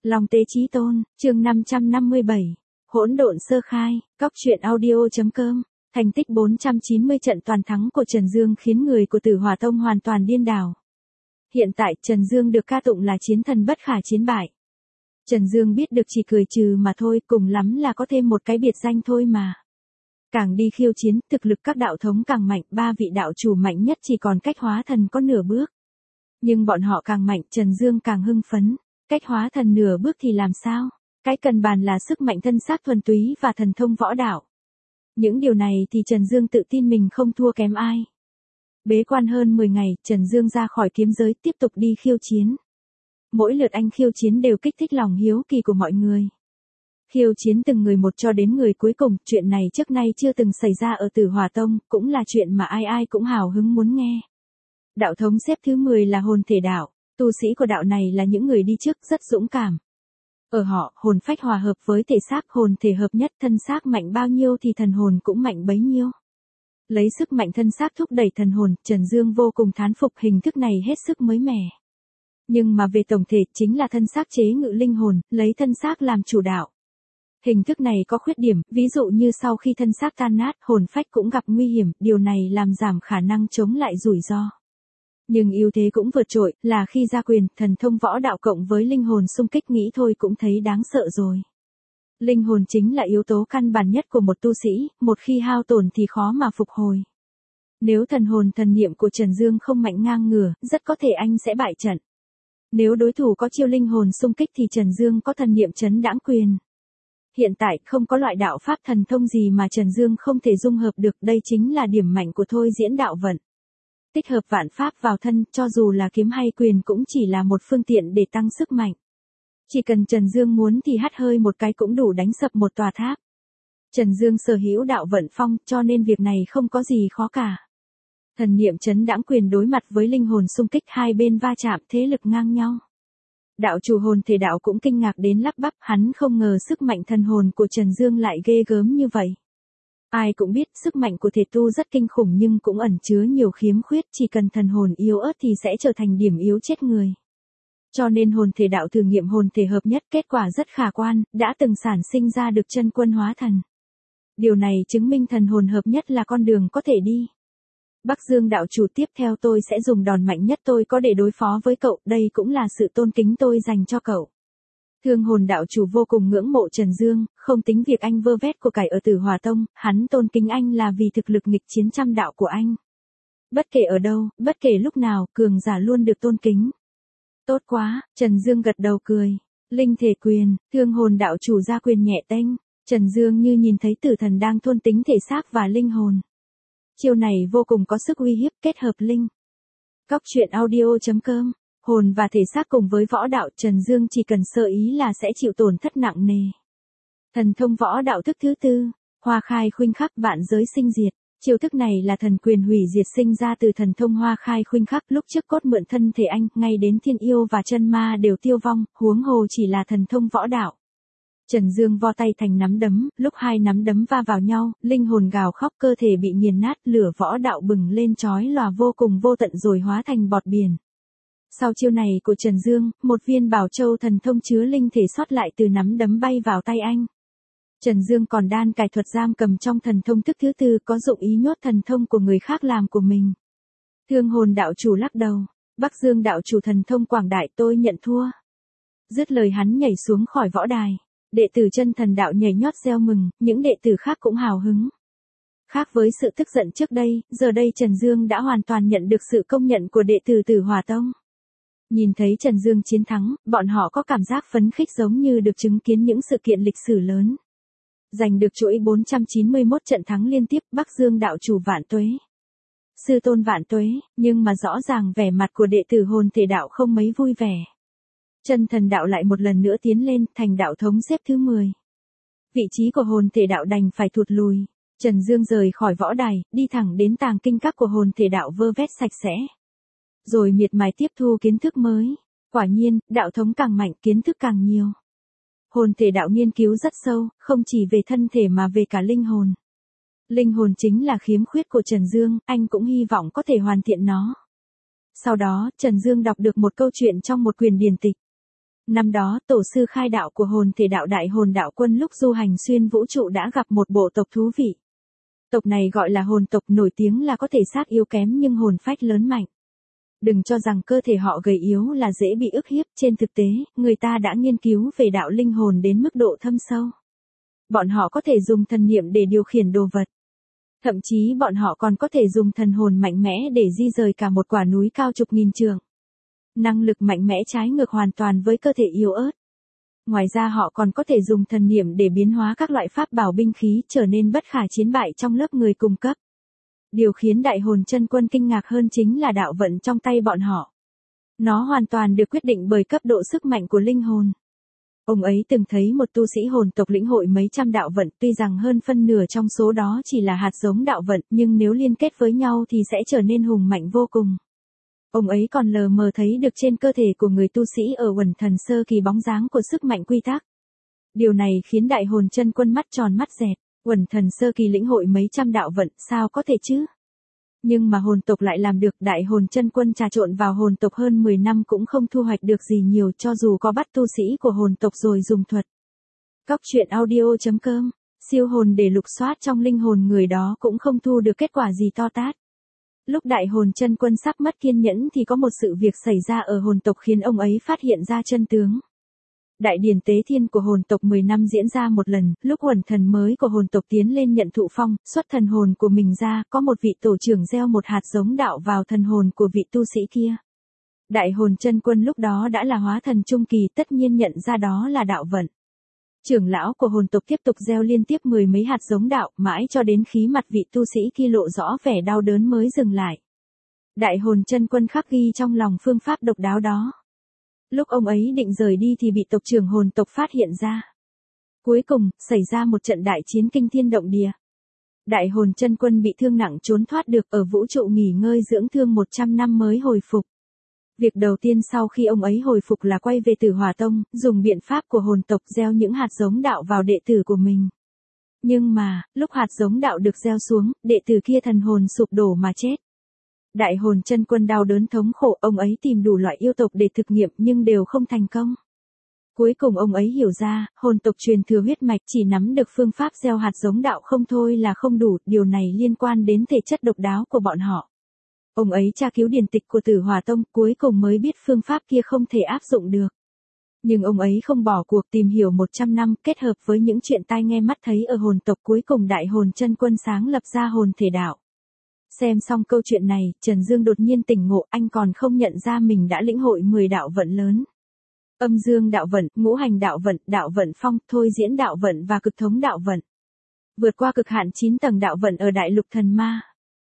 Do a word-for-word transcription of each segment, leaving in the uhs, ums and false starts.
Long Tế Chí Tôn, chương năm trăm năm mươi bảy. Hỗn độn sơ khai, Cóc truyện audio.com. Thành tích bốn trăm chín mươi trận toàn thắng của Trần Dương khiến người của Tử Hỏa Tông hoàn toàn điên đảo. Hiện tại Trần Dương được ca tụng là chiến thần bất khả chiến bại. Trần Dương biết được chỉ cười trừ mà thôi, cùng lắm là có thêm một cái biệt danh thôi mà. Càng đi khiêu chiến, thực lực các đạo thống càng mạnh, ba vị đạo chủ mạnh nhất chỉ còn cách hóa thần có nửa bước. Nhưng bọn họ càng mạnh, Trần Dương càng hưng phấn. Cách hóa thần nửa bước thì làm sao? Cái cần bàn là sức mạnh thân xác thuần túy và thần thông võ đạo. Những điều này thì Trần Dương tự tin mình không thua kém ai. Bế quan hơn mười ngày, Trần Dương ra khỏi kiếm giới tiếp tục đi khiêu chiến. Mỗi lượt anh khiêu chiến đều kích thích lòng hiếu kỳ của mọi người. Khiêu chiến từng người một cho đến người cuối cùng, chuyện này trước nay chưa từng xảy ra ở Tử Hỏa Tông, cũng là chuyện mà ai ai cũng hào hứng muốn nghe. Đạo thống xếp thứ mười là hồn thể đạo. Tu sĩ của đạo này là những người đi trước rất dũng cảm. Ở họ, hồn phách hòa hợp với thể xác, hồn thể hợp nhất, thân xác mạnh bao nhiêu thì thần hồn cũng mạnh bấy nhiêu. Lấy sức mạnh thân xác thúc đẩy thần hồn, Trần Dương vô cùng thán phục hình thức này hết sức mới mẻ. Nhưng mà về tổng thể chính là thân xác chế ngự linh hồn, lấy thân xác làm chủ đạo. Hình thức này có khuyết điểm, ví dụ như sau khi thân xác tan nát, hồn phách cũng gặp nguy hiểm, điều này làm giảm khả năng chống lại rủi ro. Nhưng ưu thế cũng vượt trội, là khi ra quyền, thần thông võ đạo cộng với linh hồn xung kích nghĩ thôi cũng thấy đáng sợ rồi. Linh hồn chính là yếu tố căn bản nhất của một tu sĩ, một khi hao tổn thì khó mà phục hồi. Nếu thần hồn thần niệm của Trần Dương không mạnh ngang ngửa, rất có thể anh sẽ bại trận. Nếu đối thủ có chiêu linh hồn xung kích thì Trần Dương có thần niệm trấn đãng quyền. Hiện tại không có loại đạo pháp thần thông gì mà Trần Dương không thể dung hợp được, đây chính là điểm mạnh của thôi diễn đạo vận. Tích hợp vạn pháp vào thân, cho dù là kiếm hay quyền cũng chỉ là một phương tiện để tăng sức mạnh. Chỉ cần Trần Dương muốn thì hắt hơi một cái cũng đủ đánh sập một tòa tháp. Trần Dương sở hữu đạo vận phong, cho nên việc này không có gì khó cả. Thần niệm trấn đãng quyền đối mặt với linh hồn xung kích, hai bên va chạm, thế lực ngang nhau. Đạo chủ hồn thể đạo cũng kinh ngạc đến lắp bắp, hắn không ngờ sức mạnh thần hồn của Trần Dương lại ghê gớm như vậy. Ai cũng biết sức mạnh của thể tu rất kinh khủng nhưng cũng ẩn chứa nhiều khiếm khuyết, chỉ cần thần hồn yếu ớt thì sẽ trở thành điểm yếu chết người. Cho nên hồn thể đạo thử nghiệm hồn thể hợp nhất, kết quả rất khả quan, đã từng sản sinh ra được chân quân hóa thần. Điều này chứng minh thần hồn hợp nhất là con đường có thể đi. Bắc Dương đạo chủ, tiếp theo tôi sẽ dùng đòn mạnh nhất tôi có để đối phó với cậu, đây cũng là sự tôn kính tôi dành cho cậu. Thương hồn đạo chủ vô cùng ngưỡng mộ Trần Dương, không tính việc anh vơ vét của cải ở Tử Hỏa Tông, hắn tôn kính anh là vì thực lực nghịch chiến trăm đạo của anh. Bất kể ở đâu, bất kể lúc nào, cường giả luôn được tôn kính. Tốt quá, Trần Dương gật đầu cười. Linh thể quyền, thương hồn đạo chủ ra quyền nhẹ tênh, Trần Dương như nhìn thấy tử thần đang thôn tính thể xác và linh hồn. Chiêu này vô cùng có sức uy hiếp, kết hợp linh. Cóc truyện audio.com. Hồn và thể xác cùng với võ đạo, Trần Dương chỉ cần sơ ý là sẽ chịu tổn thất nặng nề. Thần thông võ đạo thức thứ tư, hoa khai khuynh khắc, vạn giới sinh diệt. Chiêu thức này là thần quyền hủy diệt sinh ra từ thần thông hoa khai khuynh khắc, lúc trước cốt mượn thân thể anh, ngay đến thiên yêu và chân ma đều tiêu vong, huống hồ chỉ là thần thông võ đạo. Trần Dương vo tay thành nắm đấm, lúc hai nắm đấm va vào nhau, linh hồn gào khóc, cơ thể bị nghiền nát, lửa võ đạo bừng lên chói lòa vô cùng vô tận rồi hóa thành bọt biển. Sau chiêu này của Trần Dương, một viên bảo châu thần thông chứa linh thể sót lại từ nắm đấm bay vào tay anh. Trần Dương còn đan cài thuật giam cầm trong thần thông thức thứ tư, có dụng ý nhốt thần thông của người khác làm của mình. Thương hồn đạo chủ lắc đầu, Bắc Dương đạo chủ thần thông quảng đại, tôi nhận thua. Dứt lời hắn nhảy xuống khỏi võ đài. Đệ tử chân thần đạo nhảy nhót reo mừng, những đệ tử khác cũng hào hứng. Khác với sự tức giận trước đây, giờ đây Trần Dương đã hoàn toàn nhận được sự công nhận của đệ tử Tử Hỏa Tông. Nhìn thấy Trần Dương chiến thắng, bọn họ có cảm giác phấn khích giống như được chứng kiến những sự kiện lịch sử lớn. Giành được chuỗi bốn trăm chín mươi mốt trận thắng liên tiếp, Bắc Dương đạo chủ vạn tuế. Sư tôn vạn tuế, nhưng mà rõ ràng vẻ mặt của đệ tử hồn thể đạo không mấy vui vẻ. Chân thần đạo lại một lần nữa tiến lên, thành đạo thống xếp thứ mười. Vị trí của hồn thể đạo đành phải thụt lùi. Trần Dương rời khỏi võ đài, đi thẳng đến tàng kinh các của hồn thể đạo vơ vét sạch sẽ. Rồi miệt mài tiếp thu kiến thức mới. Quả nhiên, đạo thống càng mạnh, kiến thức càng nhiều. Hồn thể đạo nghiên cứu rất sâu, không chỉ về thân thể mà về cả linh hồn. Linh hồn chính là khiếm khuyết của Trần Dương, anh cũng hy vọng có thể hoàn thiện nó. Sau đó, Trần Dương đọc được một câu chuyện trong một quyển điển tịch. Năm đó, tổ sư khai đạo của hồn thể đạo Đại Hồn Đạo Quân lúc du hành xuyên vũ trụ đã gặp một bộ tộc thú vị. Tộc này gọi là hồn tộc, nổi tiếng là có thể xác yếu kém nhưng hồn phách lớn mạnh. Đừng cho rằng cơ thể họ gầy yếu là dễ bị ức hiếp, trên thực tế, người ta đã nghiên cứu về đạo linh hồn đến mức độ thâm sâu. Bọn họ có thể dùng thần niệm để điều khiển đồ vật. Thậm chí bọn họ còn có thể dùng thần hồn mạnh mẽ để di rời cả một quả núi cao chục nghìn trượng. Năng lực mạnh mẽ trái ngược hoàn toàn với cơ thể yếu ớt. Ngoài ra họ còn có thể dùng thần niệm để biến hóa các loại pháp bảo binh khí trở nên bất khả chiến bại trong lớp người cùng cấp. Điều khiến Đại Hồn Chân Quân kinh ngạc hơn chính là đạo vận trong tay bọn họ. Nó hoàn toàn được quyết định bởi cấp độ sức mạnh của linh hồn. Ông ấy từng thấy một tu sĩ hồn tộc lĩnh hội mấy trăm đạo vận, tuy rằng hơn phân nửa trong số đó chỉ là hạt giống đạo vận, nhưng nếu liên kết với nhau thì sẽ trở nên hùng mạnh vô cùng. Ông ấy còn lờ mờ thấy được trên cơ thể của người tu sĩ ở Uẩn Thần sơ kỳ bóng dáng của sức mạnh quy tắc. Điều này khiến Đại Hồn Chân Quân mắt tròn mắt dẹt, Uẩn Thần sơ kỳ lĩnh hội mấy trăm đạo vận, sao có thể chứ? Nhưng mà hồn tộc lại làm được. Đại Hồn Chân Quân trà trộn vào hồn tộc hơn mười năm cũng không thu hoạch được gì nhiều, cho dù có bắt tu sĩ của hồn tộc rồi dùng thuật. Cóc truyện audio chấm com, siêu hồn để lục soát trong linh hồn người đó cũng không thu được kết quả gì to tát. Lúc Đại Hồn Chân Quân sắp mất kiên nhẫn thì có một sự việc xảy ra ở hồn tộc khiến ông ấy phát hiện ra chân tướng. Đại điển tế thiên của hồn tộc mười năm diễn ra một lần, lúc Uẩn Thần mới của hồn tộc tiến lên nhận thụ phong, xuất thần hồn của mình ra, có một vị tổ trưởng gieo một hạt giống đạo vào thần hồn của vị tu sĩ kia. Đại Hồn Chân Quân lúc đó đã là hóa thần trung kỳ, tất nhiên nhận ra đó là đạo vận. Trưởng lão của hồn tộc tiếp tục gieo liên tiếp mười mấy hạt giống đạo, mãi cho đến khí mặt vị tu sĩ kia lộ rõ vẻ đau đớn mới dừng lại. Đại Hồn Chân Quân khắc ghi trong lòng phương pháp độc đáo đó. Lúc ông ấy định rời đi thì bị tộc trưởng hồn tộc phát hiện ra. Cuối cùng, xảy ra một trận đại chiến kinh thiên động địa. Đại Hồn Chân Quân bị thương nặng trốn thoát được, ở vũ trụ nghỉ ngơi dưỡng thương một trăm năm mới hồi phục. Việc đầu tiên sau khi ông ấy hồi phục là quay về Tử Hỏa Tông, dùng biện pháp của hồn tộc gieo những hạt giống đạo vào đệ tử của mình. Nhưng mà, lúc hạt giống đạo được gieo xuống, đệ tử kia thần hồn sụp đổ mà chết. Đại Hồn Chân Quân đau đớn thống khổ, ông ấy tìm đủ loại yêu tộc để thực nghiệm nhưng đều không thành công. Cuối cùng ông ấy hiểu ra, hồn tộc truyền thừa huyết mạch chỉ nắm được phương pháp gieo hạt giống đạo không thôi là không đủ, điều này liên quan đến thể chất độc đáo của bọn họ. Ông ấy tra cứu điển tịch của Tử Hỏa Tông, cuối cùng mới biết phương pháp kia không thể áp dụng được. Nhưng ông ấy không bỏ cuộc tìm hiểu một trăm năm, kết hợp với những chuyện tai nghe mắt thấy ở hồn tộc, cuối cùng Đại Hồn Chân Quân sáng lập ra hồn thể đạo. Xem xong câu chuyện này, Trần Dương đột nhiên tỉnh ngộ, anh còn không nhận ra mình đã lĩnh hội mười đạo vận lớn. Âm dương đạo vận, ngũ hành đạo vận, đạo vận phong, thôi diễn đạo vận và cực thống đạo vận. Vượt qua cực hạn chín tầng đạo vận ở Đại Lục Thần Ma.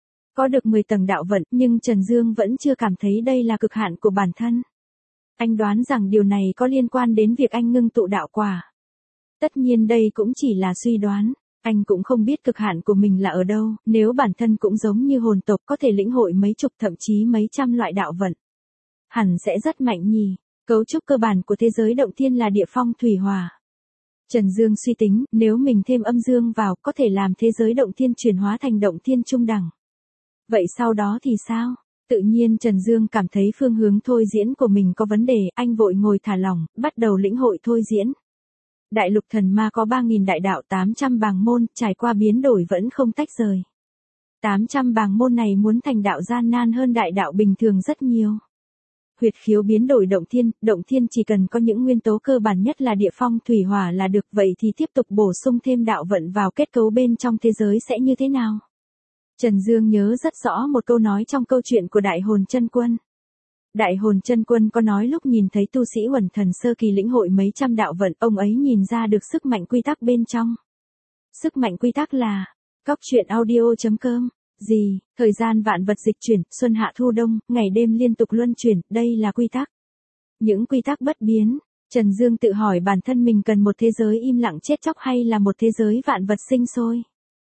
Có được mười tầng đạo vận, nhưng Trần Dương vẫn chưa cảm thấy đây là cực hạn của bản thân. Anh đoán rằng điều này có liên quan đến việc anh ngưng tụ đạo quả. Tất nhiên đây cũng chỉ là suy đoán. Anh cũng không biết cực hạn của mình là ở đâu, nếu bản thân cũng giống như hồn tộc có thể lĩnh hội mấy chục thậm chí mấy trăm loại đạo vận. Hẳn sẽ rất mạnh nhỉ. Cấu trúc cơ bản của thế giới động thiên là địa phong thủy hỏa. Trần Dương suy tính, nếu mình thêm âm dương vào, có thể làm thế giới động thiên chuyển hóa thành động thiên trung đẳng. Vậy sau đó thì sao? Tự nhiên Trần Dương cảm thấy phương hướng thôi diễn của mình có vấn đề, anh vội ngồi thả lỏng, bắt đầu lĩnh hội thôi diễn. Đại Lục Thần Ma có ba nghìn đại đạo tám trăm bàng môn, trải qua biến đổi vẫn không tách rời. tám trăm bàng môn này muốn thành đạo gian nan hơn đại đạo bình thường rất nhiều. Huyệt khiếu biến đổi động thiên, động thiên chỉ cần có những nguyên tố cơ bản nhất là địa phong thủy hỏa là được, vậy thì tiếp tục bổ sung thêm đạo vận vào kết cấu bên trong thế giới sẽ như thế nào? Trần Dương nhớ rất rõ một câu nói trong câu chuyện của Đại Hồn Chân Quân. Đại Hồn Chân Quân có nói lúc nhìn thấy tu sĩ Uẩn Thần sơ kỳ lĩnh hội mấy trăm đạo vận, ông ấy nhìn ra được sức mạnh quy tắc bên trong. Sức mạnh quy tắc là, cóc truyện audio chấm com, gì, thời gian vạn vật dịch chuyển, xuân hạ thu đông, ngày đêm liên tục luân chuyển, đây là quy tắc. Những quy tắc bất biến. Trần Dương tự hỏi bản thân mình cần một thế giới im lặng chết chóc hay là một thế giới vạn vật sinh sôi.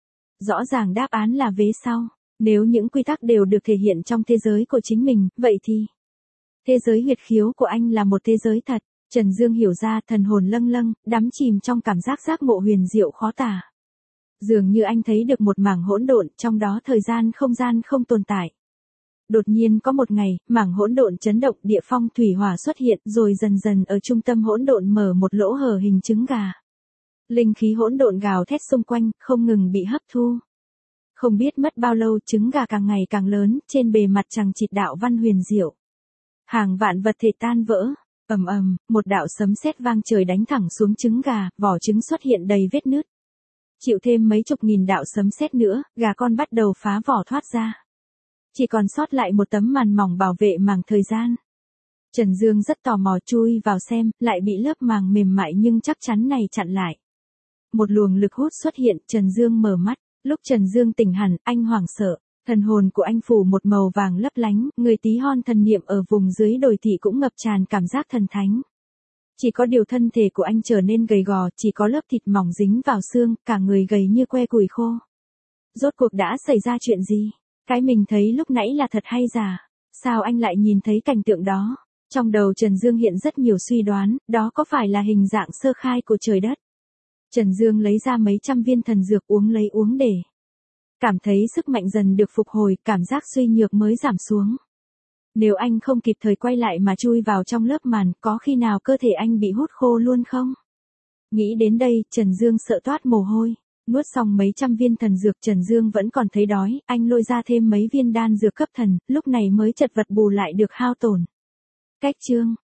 Rõ ràng đáp án là vế sau. Nếu những quy tắc đều được thể hiện trong thế giới của chính mình, vậy thì thế giới huyệt khiếu của anh là một thế giới thật. Trần Dương hiểu ra, thần hồn lâng lâng, đắm chìm trong cảm giác giác ngộ huyền diệu khó tả. Dường như anh thấy được một mảng hỗn độn, trong đó thời gian không gian không tồn tại. Đột nhiên có một ngày, mảng hỗn độn chấn động, địa phong thủy hỏa xuất hiện, rồi dần dần ở trung tâm hỗn độn mở một lỗ hở hình trứng gà. Linh khí hỗn độn gào thét xung quanh, không ngừng bị hấp thu. Không biết mất bao lâu, trứng gà càng ngày càng lớn, trên bề mặt chằng chịt đạo văn huyền diệu. Hàng vạn vật thể tan vỡ, ầm ầm, một đạo sấm sét vang trời đánh thẳng xuống trứng gà, vỏ trứng xuất hiện đầy vết nứt. Chịu thêm mấy chục nghìn đạo sấm sét nữa, gà con bắt đầu phá vỏ thoát ra. Chỉ còn sót lại một tấm màn mỏng bảo vệ màng thời gian. Trần Dương rất tò mò chui vào xem, lại bị lớp màng mềm mại nhưng chắc chắn này chặn lại. Một luồng lực hút xuất hiện, Trần Dương mở mắt. Lúc Trần Dương tỉnh hẳn, anh hoảng sợ. Thần hồn của anh phủ một màu vàng lấp lánh, người tí hon thần niệm ở vùng dưới đồi thị cũng ngập tràn cảm giác thần thánh. Chỉ có điều thân thể của anh trở nên gầy gò, chỉ có lớp thịt mỏng dính vào xương, cả người gầy như que củi khô. Rốt cuộc đã xảy ra chuyện gì? Cái mình thấy lúc nãy là thật hay giả? Sao anh lại nhìn thấy cảnh tượng đó? Trong đầu Trần Dương hiện rất nhiều suy đoán, đó có phải là hình dạng sơ khai của trời đất? Trần Dương lấy ra mấy trăm viên thần dược uống lấy uống để. Cảm thấy sức mạnh dần được phục hồi, cảm giác suy nhược mới giảm xuống. Nếu anh không kịp thời quay lại mà chui vào trong lớp màn, có khi nào cơ thể anh bị hút khô luôn không? Nghĩ đến đây, Trần Dương sợ toát mồ hôi. Nuốt xong mấy trăm viên thần dược, Trần Dương vẫn còn thấy đói, anh lôi ra thêm mấy viên đan dược cấp thần, lúc này mới chật vật bù lại được hao tổn. Cách chương